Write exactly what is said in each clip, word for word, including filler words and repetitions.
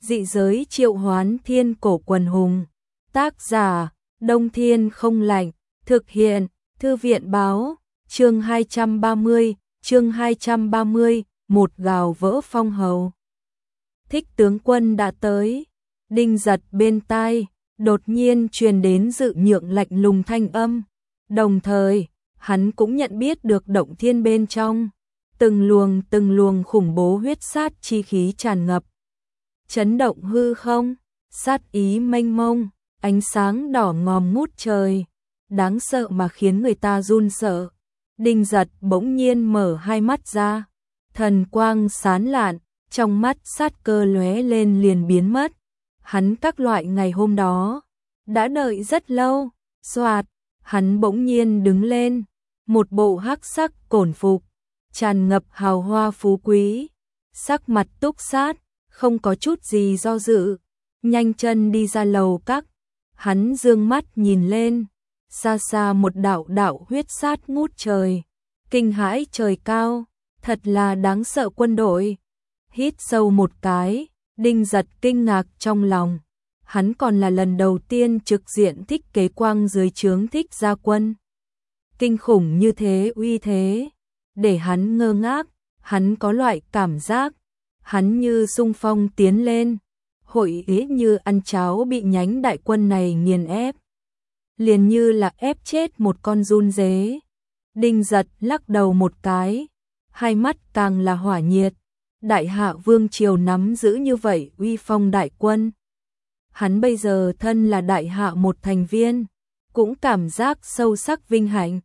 Dị giới triệu hoán thiên cổ quần hùng. Tác giả, Đông Thiên Không Lạnh. Thực hiện, Thư viện báo. Chương hai trăm ba mươi, chương hai trăm ba mươi, một gào vỡ phong hầu. Thích tướng quân đã tới. Đinh Giật bên tai, đột nhiên truyền đến dự nhượng lạnh lùng thanh âm. Đồng thời, hắn cũng nhận biết được động thiên bên trong. Từng luồng từng luồng khủng bố huyết sát chi khí tràn ngập. Chấn động hư không, sát ý mênh mông, ánh sáng đỏ ngòm ngút trời. Đáng sợ mà khiến người ta run sợ. Đinh Giật bỗng nhiên mở hai mắt ra. Thần quang sáng lạn, trong mắt sát cơ lóe lên liền biến mất. Hắn các loại ngày hôm đó đã đợi rất lâu. Soạt, hắn bỗng nhiên đứng lên, một bộ hắc sắc cổn phục, tràn ngập hào hoa phú quý, sắc mặt túc sát, không có chút gì do dự, nhanh chân đi ra lầu các. Hắn dương mắt nhìn lên, xa xa một đạo đạo huyết sát ngút trời, kinh hãi trời cao, thật là đáng sợ quân đội. Hít sâu một cái, Đinh Giật kinh ngạc trong lòng. Hắn còn là lần đầu tiên trực diện Thích Kế Quang dưới trướng Thích Gia Quân. Kinh khủng như thế uy thế, để hắn ngơ ngác, hắn có loại cảm giác, hắn như xung phong tiến lên, hội ý như ăn cháo bị nhánh đại quân này nghiền ép. Liền như là ép chết một con giun dế. Đinh Giật lắc đầu một cái, hai mắt càng là hỏa nhiệt. Đại hạ vương triều nắm giữ như vậy uy phong đại quân. Hắn bây giờ thân là đại hạ một thành viên, cũng cảm giác sâu sắc vinh hạnh.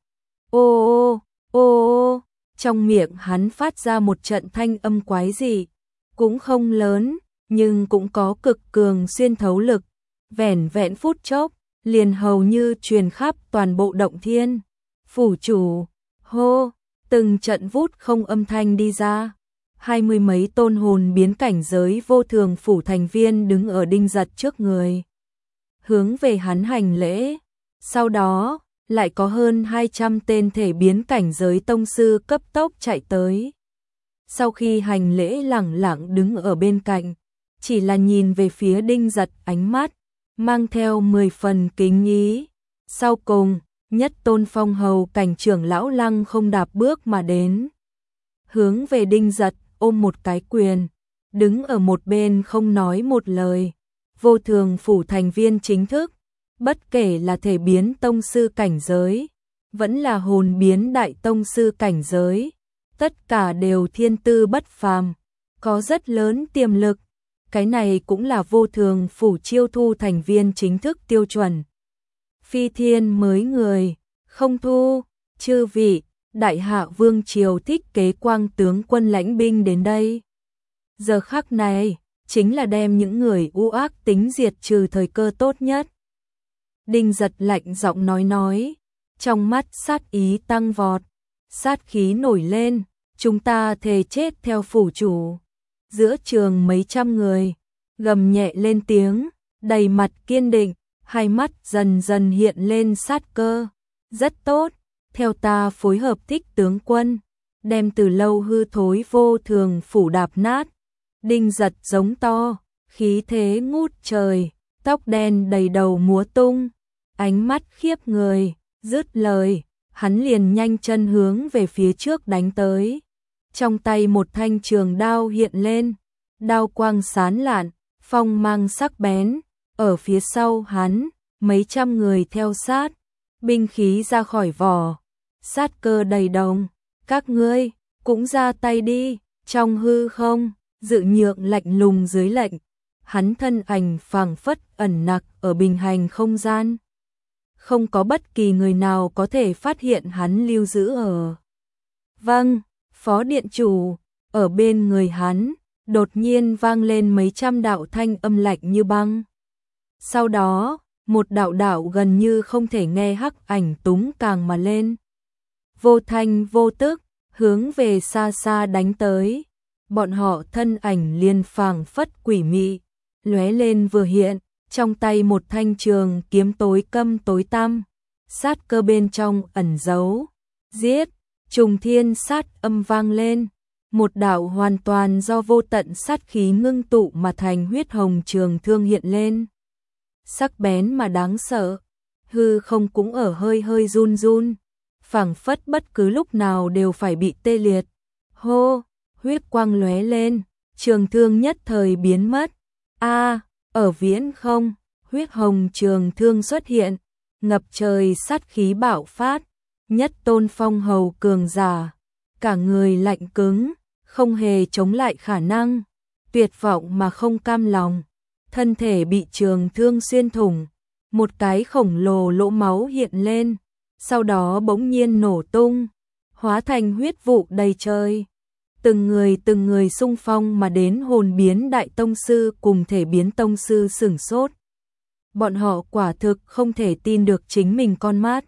Ô ô, ô ô, trong miệng hắn phát ra một trận thanh âm quái dị, cũng không lớn, nhưng cũng có cực cường xuyên thấu lực. Vẻn vẹn phút chốc, liền hầu như truyền khắp toàn bộ động thiên. Phủ chủ, hô, từng trận vút không âm thanh đi ra. Hai mươi mấy tôn hồn biến cảnh giới vô thường phủ thành viên đứng ở Đinh Giật trước người, hướng về hắn hành lễ. Sau đó, lại có hơn hai trăm tên thể biến cảnh giới tông sư cấp tốc chạy tới. Sau khi hành lễ lẳng lặng đứng ở bên cạnh, chỉ là nhìn về phía Đinh Giật, ánh mắt mang theo mười phần kính ý. Sau cùng, nhất tôn phong hầu cảnh trưởng lão lăng không đạp bước mà đến, hướng về Đinh Giật ôm một cái quyền, đứng ở một bên không nói một lời. Vô thường phủ thành viên chính thức, bất kể là thể biến tông sư cảnh giới, vẫn là hồn biến đại tông sư cảnh giới, tất cả đều thiên tư bất phàm, có rất lớn tiềm lực. Cái này cũng là vô thường phủ chiêu thu thành viên chính thức tiêu chuẩn. Phi thiên mới người, không thu. Chư vị, đại hạ vương triều Thích Kế Quang tướng quân lãnh binh đến đây. Giờ khắc này, chính là đem những người u ác tính diệt trừ thời cơ tốt nhất. Đinh Giật lạnh giọng nói nói, trong mắt sát ý tăng vọt, sát khí nổi lên, chúng ta thề chết theo phủ chủ. Giữa trường mấy trăm người, gầm nhẹ lên tiếng, đầy mặt kiên định, hai mắt dần dần hiện lên sát cơ. Rất tốt, theo ta phối hợp Thích tướng quân, đem từ lâu hư thối vô thường phủ đạp nát. Đinh Giật giống to, khí thế ngút trời, tóc đen đầy đầu múa tung, ánh mắt khiếp người. Dứt lời, hắn liền nhanh chân hướng về phía trước đánh tới. Trong tay một thanh trường đao hiện lên, đao quang sáng lạn, phong mang sắc bén. Ở phía sau hắn, mấy trăm người theo sát, binh khí ra khỏi vỏ, sát cơ đầy đồng. Các ngươi cũng ra tay đi. Trong hư không, dự nhượng lạnh lùng dưới lệnh, hắn thân ảnh phảng phất ẩn nặc ở bình hành không gian. Không có bất kỳ người nào có thể phát hiện hắn lưu giữ ở. Vâng, phó điện chủ. Ở bên người hắn, đột nhiên vang lên mấy trăm đạo thanh âm lạnh như băng. Sau đó, một đạo đạo gần như không thể nghe hắc ảnh túng càng mà lên. Vô thanh vô tức, hướng về xa xa đánh tới. Bọn họ thân ảnh liền phảng phất quỷ mị, lóe lên vừa hiện, trong tay một thanh trường kiếm tối câm tối tăm, sát cơ bên trong ẩn giấu. Giết, trùng thiên sát âm vang lên, một đạo hoàn toàn do vô tận sát khí ngưng tụ mà thành huyết hồng trường thương hiện lên. Sắc bén mà đáng sợ, hư không cũng ở hơi hơi run run, phảng phất bất cứ lúc nào đều phải bị tê liệt. Hô, huyết quang lóe lên, trường thương nhất thời biến mất. A, ở viễn không, huyết hồng trường thương xuất hiện, ngập trời sát khí bạo phát, nhất tôn phong hầu cường giả, cả người lạnh cứng, không hề chống lại khả năng, tuyệt vọng mà không cam lòng, thân thể bị trường thương xuyên thủng, một cái khổng lồ lỗ máu hiện lên, sau đó bỗng nhiên nổ tung, hóa thành huyết vụ đầy trời. Từng người từng người xung phong mà đến hồn biến đại tông sư cùng thể biến tông sư sửng sốt. Bọn họ quả thực không thể tin được chính mình con mắt.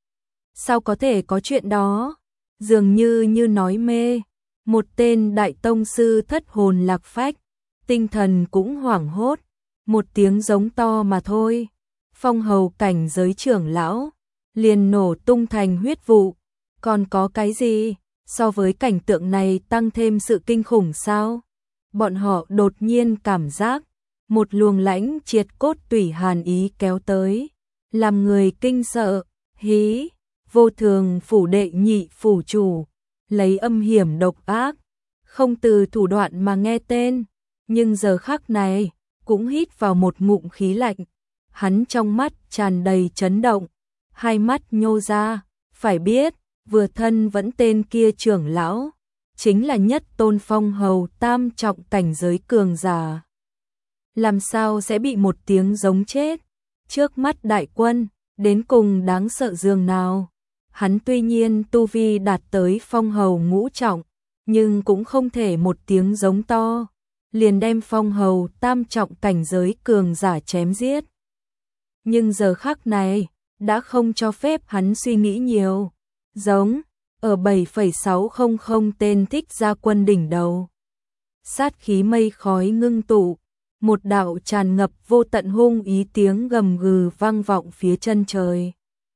Sao có thể có chuyện đó? Dường như như nói mê, một tên đại tông sư thất hồn lạc phách, tinh thần cũng hoảng hốt, một tiếng giống to mà thôi. Phong hầu cảnh giới trưởng lão, liền nổ tung thành huyết vụ, còn có cái gì? So với cảnh tượng này tăng thêm sự kinh khủng sao? Bọn họ đột nhiên cảm giác một luồng lãnh triệt cốt tủy hàn ý kéo tới, làm người kinh sợ. Hí, vô thường phủ đệ nhị phủ chủ, lấy âm hiểm độc ác, không từ thủ đoạn mà nghe tên, nhưng giờ khắc này cũng hít vào một ngụm khí lạnh. Hắn trong mắt tràn đầy chấn động, hai mắt nhô ra, phải biết vừa thân vẫn tên kia trưởng lão, chính là nhất tôn phong hầu tam trọng cảnh giới cường giả. Làm sao sẽ bị một tiếng giống chết? Trước mắt đại quân, đến cùng đáng sợ dường nào? Hắn tuy nhiên tu vi đạt tới phong hầu ngũ trọng, nhưng cũng không thể một tiếng giống to, liền đem phong hầu tam trọng cảnh giới cường giả chém giết. Nhưng giờ khắc này, đã không cho phép hắn suy nghĩ nhiều. Giống, ở bảy phẩy sáu không không tên thích gia quân đỉnh đầu. Sát khí mây khói ngưng tụ, một đạo tràn ngập vô tận hung ý tiếng gầm gừ vang vọng phía chân trời.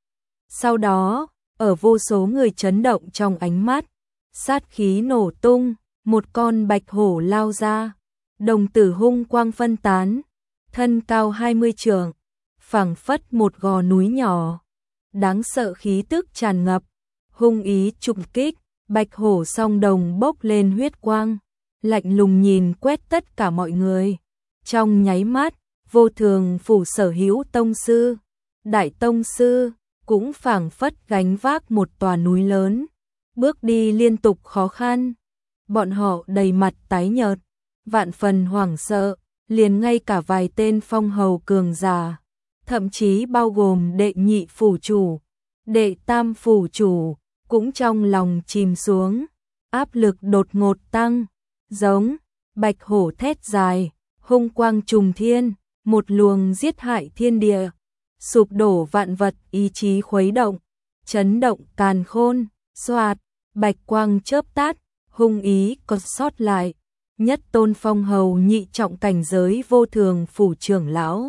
Sau đó, ở vô số người chấn động trong ánh mắt, sát khí nổ tung, một con bạch hổ lao ra, đồng tử hung quang phân tán, thân cao hai mươi trượng, phảng phất một gò núi nhỏ, đáng sợ khí tức tràn ngập, hung ý trùng kích, bạch hổ song đồng bốc lên huyết quang, lạnh lùng nhìn quét tất cả mọi người. Trong nháy mắt, vô thường phủ sở hữu tông sư, đại tông sư, cũng phảng phất gánh vác một tòa núi lớn, bước đi liên tục khó khăn. Bọn họ đầy mặt tái nhợt, vạn phần hoảng sợ, liền ngay cả vài tên phong hầu cường giả, thậm chí bao gồm đệ nhị phủ chủ, đệ tam phủ chủ, cũng trong lòng chìm xuống, áp lực đột ngột tăng, giống, bạch hổ thét dài, hung quang trùng thiên, một luồng giết hại thiên địa, sụp đổ vạn vật ý chí khuấy động, chấn động càn khôn, xoạt, bạch quang chớp tắt, hung ý còn sót lại, nhất tôn phong hầu nhị trọng cảnh giới vô thường phủ trưởng lão.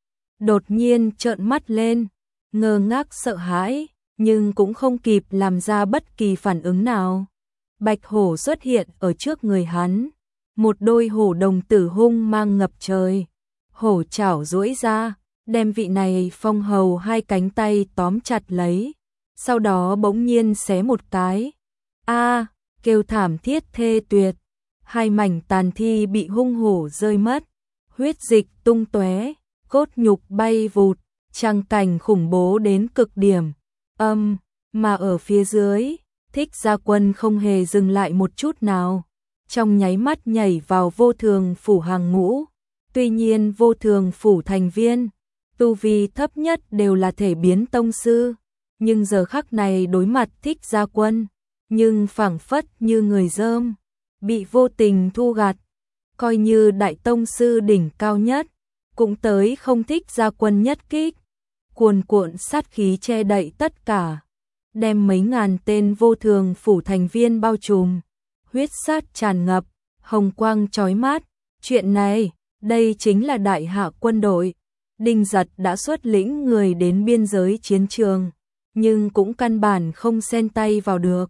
Đột nhiên trợn mắt lên, ngơ ngác sợ hãi, nhưng cũng không kịp làm ra bất kỳ phản ứng nào. Bạch hổ xuất hiện ở trước người hắn, một đôi hổ đồng tử hung mang ngập trời, hổ chảo duỗi ra, đem vị này phong hầu hai cánh tay tóm chặt lấy, sau đó bỗng nhiên xé một cái. A, kêu thảm thiết thê tuyệt, hai mảnh tàn thi bị hung hổ rơi mất, huyết dịch tung tóe, cốt nhục bay vụt, tràng cảnh khủng bố đến cực điểm. Âm, mà ở phía dưới, thích gia quân không hề dừng lại một chút nào, trong nháy mắt nhảy vào vô thường phủ hàng ngũ. Tuy nhiên vô thường phủ thành viên, tu vi thấp nhất đều là thể biến tông sư, nhưng giờ khắc này đối mặt thích gia quân, nhưng phảng phất như người dơm, bị vô tình thu gặt, coi như đại tông sư đỉnh cao nhất, cũng tới không thích gia quân nhất kích, cuồn cuộn sát khí che đậy tất cả, đem mấy ngàn tên vô thường phủ thành viên bao trùm, huyết sát tràn ngập, hồng quang chói mắt. Chuyện này, đây chính là đại hạ quân đội. Đinh Giật đã xuất lĩnh người đến biên giới chiến trường, nhưng cũng căn bản không xen tay vào được.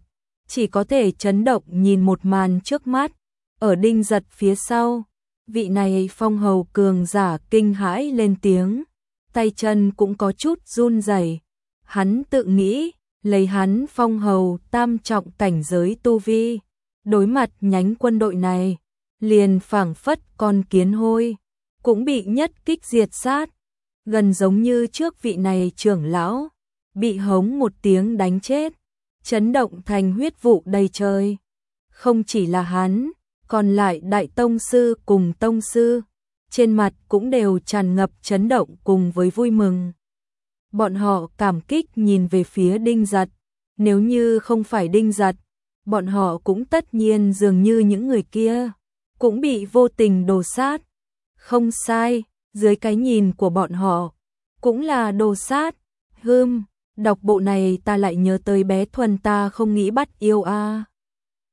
chỉ có thể chấn động nhìn một màn trước mắt. Ở Đinh Giật phía sau, vị này phong hầu cường giả kinh hãi lên tiếng, tay chân cũng có chút run rẩy. Hắn tự nghĩ, lấy hắn phong hầu tam trọng cảnh giới tu vi, đối mặt nhánh quân đội này, liền phảng phất con kiến hôi, cũng bị nhất kích diệt sát, gần giống như trước vị này trưởng lão, bị hống một tiếng đánh chết, chấn động thành huyết vụ đầy trời. Không chỉ là hắn, còn lại đại tông sư cùng tông sư, trên mặt cũng đều tràn ngập chấn động cùng với vui mừng. Bọn họ cảm kích nhìn về phía Đinh Giật, nếu như không phải Đinh Giật, bọn họ cũng tất nhiên dường như những người kia, cũng bị vô tình đồ sát. Không sai, dưới cái nhìn của bọn họ, cũng là đồ sát. Hừm, đọc bộ này ta lại nhớ tới bé Thuần ta không nghĩ bắt yêu a.